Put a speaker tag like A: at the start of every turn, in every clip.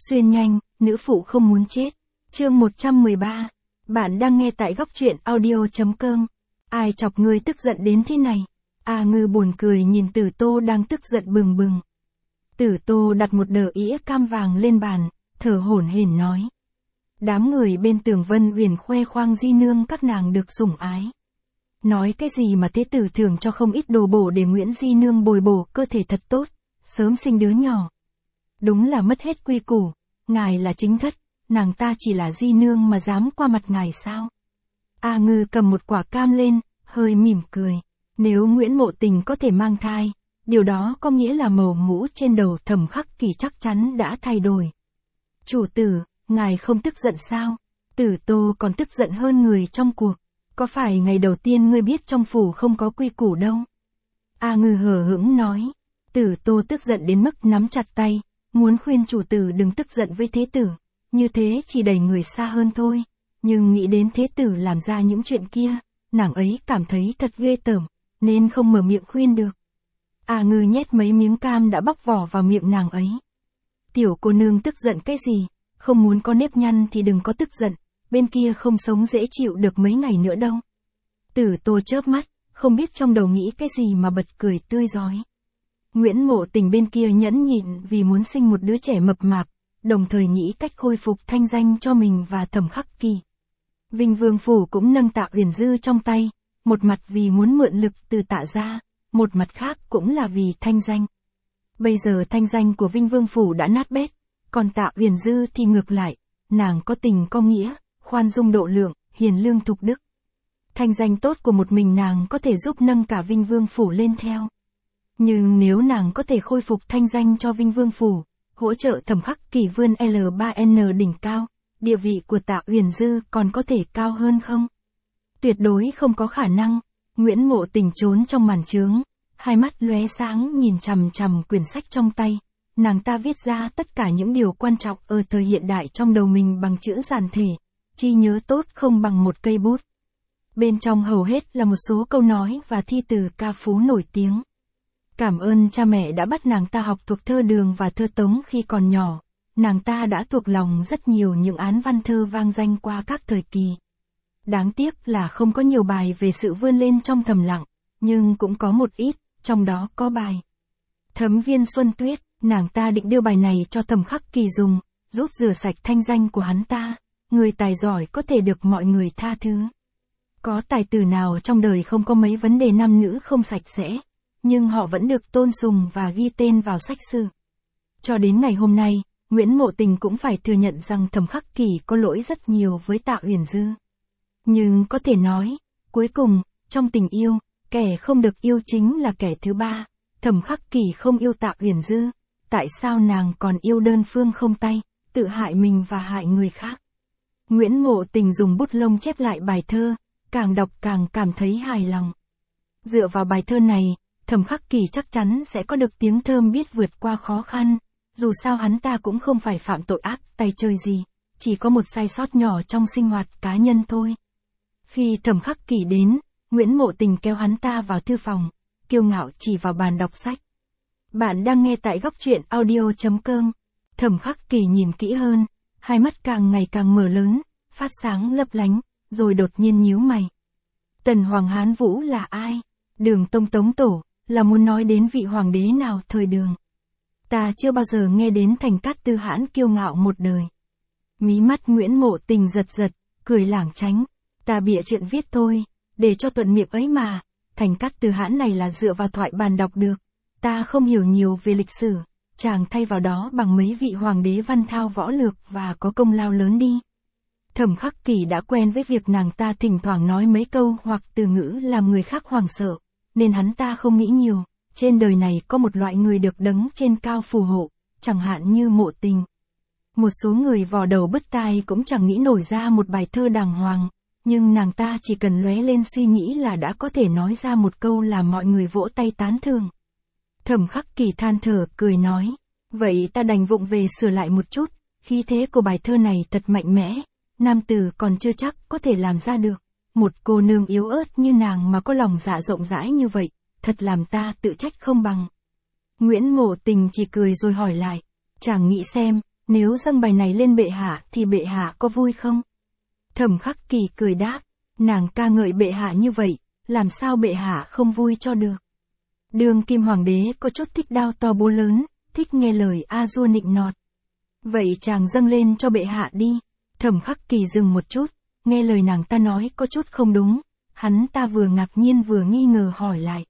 A: Xuyên nhanh, nữ phụ không muốn chết. Chương 113. Bạn đang nghe tại góc truyện audio.com. Ai chọc ngươi tức giận đến thế này? A Ngư buồn cười nhìn Tử Tô đang tức giận bừng bừng. Tử Tô đặt một đờ ĩa cam vàng lên bàn, thở hổn hển nói. Đám người bên Tường Vân Uyển khoe khoang di nương các nàng được sủng ái. Nói cái gì mà thế tử thưởng cho không ít đồ bổ để Nguyễn di nương bồi bổ cơ thể thật tốt, sớm sinh đứa nhỏ. Đúng là mất hết quy củ, ngài là chính thất, nàng ta chỉ là di nương mà dám qua mặt ngài sao? A Ngư cầm một quả cam lên, hơi mỉm cười. Nếu Nguyễn Mộ Tình có thể mang thai, điều đó có nghĩa là màu mũ trên đầu Thẩm Khắc Kỳ chắc chắn đã thay đổi. Chủ tử, ngài không tức giận sao? Tử Tô còn tức giận hơn người trong cuộc. Có phải ngày đầu tiên ngươi biết trong phủ không có quy củ đâu? A Ngư hờ hững nói. Tử Tô tức giận đến mức nắm chặt tay, muốn khuyên chủ tử đừng tức giận với thế tử. Như thế chỉ đẩy người xa hơn thôi. Nhưng nghĩ đến thế tử làm ra những chuyện kia, nàng ấy cảm thấy thật ghê tởm, nên không mở miệng khuyên được. A Ngư nhét mấy miếng cam đã bóc vỏ vào miệng nàng ấy. Tiểu cô nương tức giận cái gì? Không muốn có nếp nhăn thì đừng có tức giận, bên kia không sống dễ chịu được mấy ngày nữa đâu. Tử Tô chớp mắt, không biết trong đầu nghĩ cái gì mà bật cười tươi rói. Nguyễn Mộ Tình bên kia nhẫn nhịn vì muốn sinh một đứa trẻ mập mạp, đồng thời nghĩ cách khôi phục thanh danh cho mình và Thẩm Khắc Kỳ. Vinh Vương Phủ cũng nâng Tạ Uyển Dư trong tay, một mặt vì muốn mượn lực từ Tạ gia, một mặt khác cũng là vì thanh danh. Bây giờ thanh danh của Vinh Vương Phủ đã nát bét, còn Tạ Uyển Dư thì ngược lại, nàng có tình có nghĩa, khoan dung độ lượng, hiền lương thục đức. Thanh danh tốt của một mình nàng có thể giúp nâng cả Vinh Vương Phủ lên theo. Nhưng nếu nàng có thể khôi phục thanh danh cho Vinh Vương Phủ, hỗ trợ Thẩm Khắc Kỳ vươn L3N đỉnh cao, địa vị của Tạ Uyển Dư còn có thể cao hơn không? Tuyệt đối không có khả năng. Nguyễn Mộ Tình trốn trong màn trướng, hai mắt lóe sáng nhìn chằm chằm quyển sách trong tay. Nàng ta viết ra tất cả những điều quan trọng ở thời hiện đại trong đầu mình bằng chữ giản thể, chi nhớ tốt không bằng một cây bút. Bên trong hầu hết là một số câu nói và thi từ ca phú nổi tiếng. Cảm ơn cha mẹ đã bắt nàng ta học thuộc thơ Đường và thơ Tống khi còn nhỏ. Nàng ta đã thuộc lòng rất nhiều những án văn thơ vang danh qua các thời kỳ. Đáng tiếc là không có nhiều bài về sự vươn lên trong thầm lặng, nhưng cũng có một ít, trong đó có bài Thấm Viên Xuân Tuyết. Nàng ta định đưa bài này cho Thẩm Khắc Kỳ dùng, giúp rửa sạch thanh danh của hắn ta. Người tài giỏi có thể được mọi người tha thứ. Có tài tử nào trong đời không có mấy vấn đề nam nữ không sạch sẽ, nhưng họ vẫn được tôn sùng và ghi tên vào sách sử. Cho đến ngày hôm nay, Nguyễn Mộ Tình cũng phải thừa nhận rằng Thẩm Khắc Kỳ có lỗi rất nhiều với Tạ Uyển Dư. Nhưng có thể nói, cuối cùng, trong tình yêu, kẻ không được yêu chính là kẻ thứ ba. Thẩm Khắc Kỳ không yêu Tạ Uyển Dư, tại sao nàng còn yêu đơn phương không tay, tự hại mình và hại người khác? Nguyễn Mộ Tình dùng bút lông chép lại bài thơ, càng đọc càng cảm thấy hài lòng. Dựa vào bài thơ này, Thẩm Khắc Kỳ chắc chắn sẽ có được tiếng thơm biết vượt qua khó khăn. Dù sao hắn ta cũng không phải phạm tội ác tay trời gì, chỉ có một sai sót nhỏ trong sinh hoạt cá nhân thôi. Khi Thẩm Khắc Kỳ đến, Nguyễn Mộ Tình kéo hắn ta vào thư phòng, kiêu ngạo chỉ vào bàn đọc sách. Bạn đang nghe tại góc truyện audio.com. Thẩm Khắc Kỳ nhìn kỹ hơn, hai mắt càng ngày càng mở lớn, phát sáng lấp lánh, rồi đột nhiên nhíu mày. Tần Hoàng Hán Vũ là ai? Đường Tông Tống Tổ, là muốn nói đến vị hoàng đế nào thời Đường? Ta chưa bao giờ nghe đến Thành Cát Tư Hãn kiêu ngạo một đời. Mí mắt Nguyễn Mộ Tình giật giật, cười lảng tránh. Ta bịa chuyện viết thôi, để cho thuận miệng ấy mà. Thành Cát Tư Hãn này là dựa vào thoại bản đọc được. Ta không hiểu nhiều về lịch sử, chàng thay vào đó bằng mấy vị hoàng đế văn thao võ lược và có công lao lớn đi. Thẩm Khắc Kỳ đã quen với việc nàng ta thỉnh thoảng nói mấy câu hoặc từ ngữ làm người khác hoảng sợ, nên hắn ta không nghĩ nhiều. Trên đời này có một loại người được đấng trên cao phù hộ, chẳng hạn như Mộ Tình. Một số người vò đầu bứt tai cũng chẳng nghĩ nổi ra một bài thơ đàng hoàng, nhưng nàng ta chỉ cần lóe lên suy nghĩ là đã có thể nói ra một câu làm mọi người vỗ tay tán thưởng. Thẩm Khắc Kỳ than thở, cười nói, vậy ta đành vụng về sửa lại một chút, khí thế của bài thơ này thật mạnh mẽ, nam tử còn chưa chắc có thể làm ra được. Một cô nương yếu ớt như nàng mà có lòng dạ rộng rãi như vậy, thật làm ta tự trách không bằng. Nguyễn Mộ Tình chỉ cười rồi hỏi lại, chàng nghĩ xem, nếu dâng bài này lên bệ hạ thì bệ hạ có vui không? Thẩm Khắc Kỳ cười đáp, nàng ca ngợi bệ hạ như vậy, làm sao bệ hạ không vui cho được. Đương kim hoàng đế có chút thích đao to búa lớn, thích nghe lời a dua nịnh nọt. Vậy chàng dâng lên cho bệ hạ đi. Thẩm Khắc Kỳ dừng một chút, nghe lời nàng ta nói có chút không đúng, hắn ta vừa ngạc nhiên vừa nghi ngờ hỏi lại.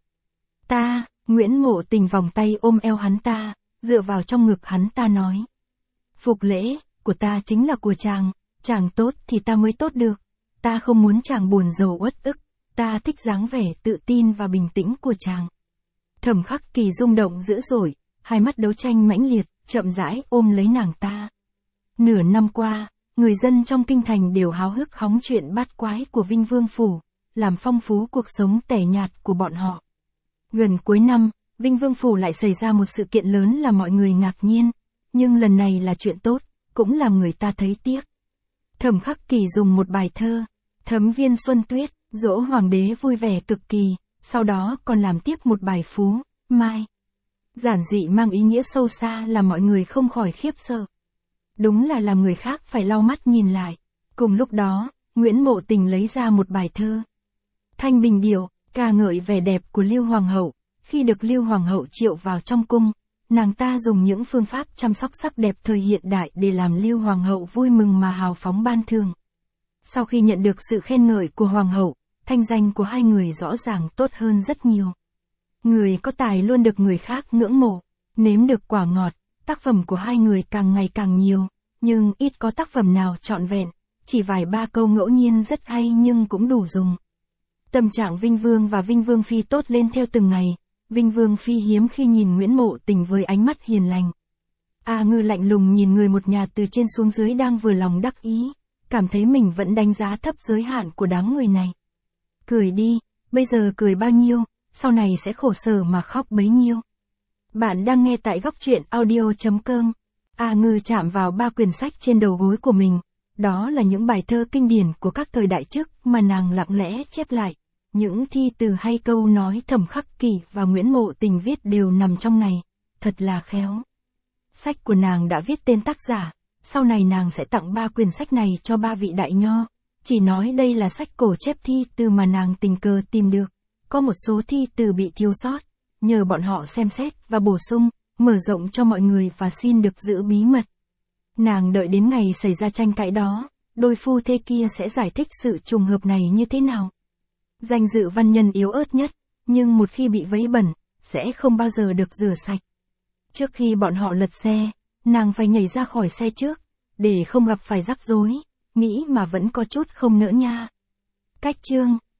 A: Ta, Nguyễn Mộ Tình vòng tay ôm eo hắn ta, dựa vào trong ngực hắn ta nói. Phục lễ, của ta chính là của chàng tốt thì ta mới tốt được, ta không muốn chàng buồn rầu uất ức, ta thích dáng vẻ tự tin và bình tĩnh của chàng. Thẩm Khắc Kỳ rung động dữ dội, hai mắt đấu tranh mãnh liệt, chậm rãi ôm lấy nàng ta. Nửa năm qua, người dân trong kinh thành đều háo hức hóng chuyện bát quái của Vinh Vương Phủ, làm phong phú cuộc sống tẻ nhạt của bọn họ. Gần cuối năm, Vinh Vương Phủ lại xảy ra một sự kiện lớn làm mọi người ngạc nhiên, nhưng lần này là chuyện tốt, cũng làm người ta thấy tiếc. Thẩm Khắc Kỳ dùng một bài thơ, Thấm Viên Xuân Tuyết, dỗ hoàng đế vui vẻ cực kỳ, sau đó còn làm tiếp một bài Phú Mai. Giản dị mang ý nghĩa sâu xa làm mọi người không khỏi khiếp sợ. Đúng là làm người khác phải lau mắt nhìn lại. Cùng lúc đó, Nguyễn Mộ Tình lấy ra một bài thơ. Thanh Bình Điệu, ca ngợi vẻ đẹp của Lưu Hoàng hậu. Khi được Lưu Hoàng hậu triệu vào trong cung, nàng ta dùng những phương pháp chăm sóc sắc đẹp thời hiện đại để làm Lưu Hoàng hậu vui mừng mà hào phóng ban thưởng. Sau khi nhận được sự khen ngợi của Hoàng hậu, thanh danh của hai người rõ ràng tốt hơn rất nhiều. Người có tài luôn được người khác ngưỡng mộ, nếm được quả ngọt, tác phẩm của hai người càng ngày càng nhiều, nhưng ít có tác phẩm nào trọn vẹn, chỉ vài ba câu ngẫu nhiên rất hay nhưng cũng đủ dùng. Tâm trạng Vinh Vương và Vinh Vương Phi tốt lên theo từng ngày, Vinh Vương Phi hiếm khi nhìn Nguyễn Mộ Tình với ánh mắt hiền lành. A Ngư lạnh lùng nhìn người một nhà từ trên xuống dưới đang vừa lòng đắc ý, cảm thấy mình vẫn đánh giá thấp giới hạn của đám người này. Cười đi, bây giờ cười bao nhiêu, sau này sẽ khổ sở mà khóc bấy nhiêu. Bạn đang nghe tại góc truyện audio.com. A Ngư chạm vào ba quyển sách trên đầu gối của mình, đó là những bài thơ kinh điển của các thời đại trước mà nàng lặng lẽ chép lại. Những thi từ hay câu nói Thẩm Khắc Kỳ và Nguyễn Mộ Tình viết đều nằm trong này, thật là khéo. Sách của nàng đã viết tên tác giả, sau này nàng sẽ tặng ba quyển sách này cho ba vị đại nho, chỉ nói đây là sách cổ chép thi từ mà nàng tình cờ tìm được, có một số thi từ bị thiếu sót, nhờ bọn họ xem xét và bổ sung, mở rộng cho mọi người và xin được giữ bí mật. Nàng đợi đến ngày xảy ra tranh cãi đó, đôi phu thê kia sẽ giải thích sự trùng hợp này như thế nào. Danh dự văn nhân yếu ớt nhất, nhưng một khi bị vấy bẩn, sẽ không bao giờ được rửa sạch. Trước khi bọn họ lật xe, nàng phải nhảy ra khỏi xe trước, để không gặp phải rắc rối, nghĩ mà vẫn có chút không nỡ nha. Cách chương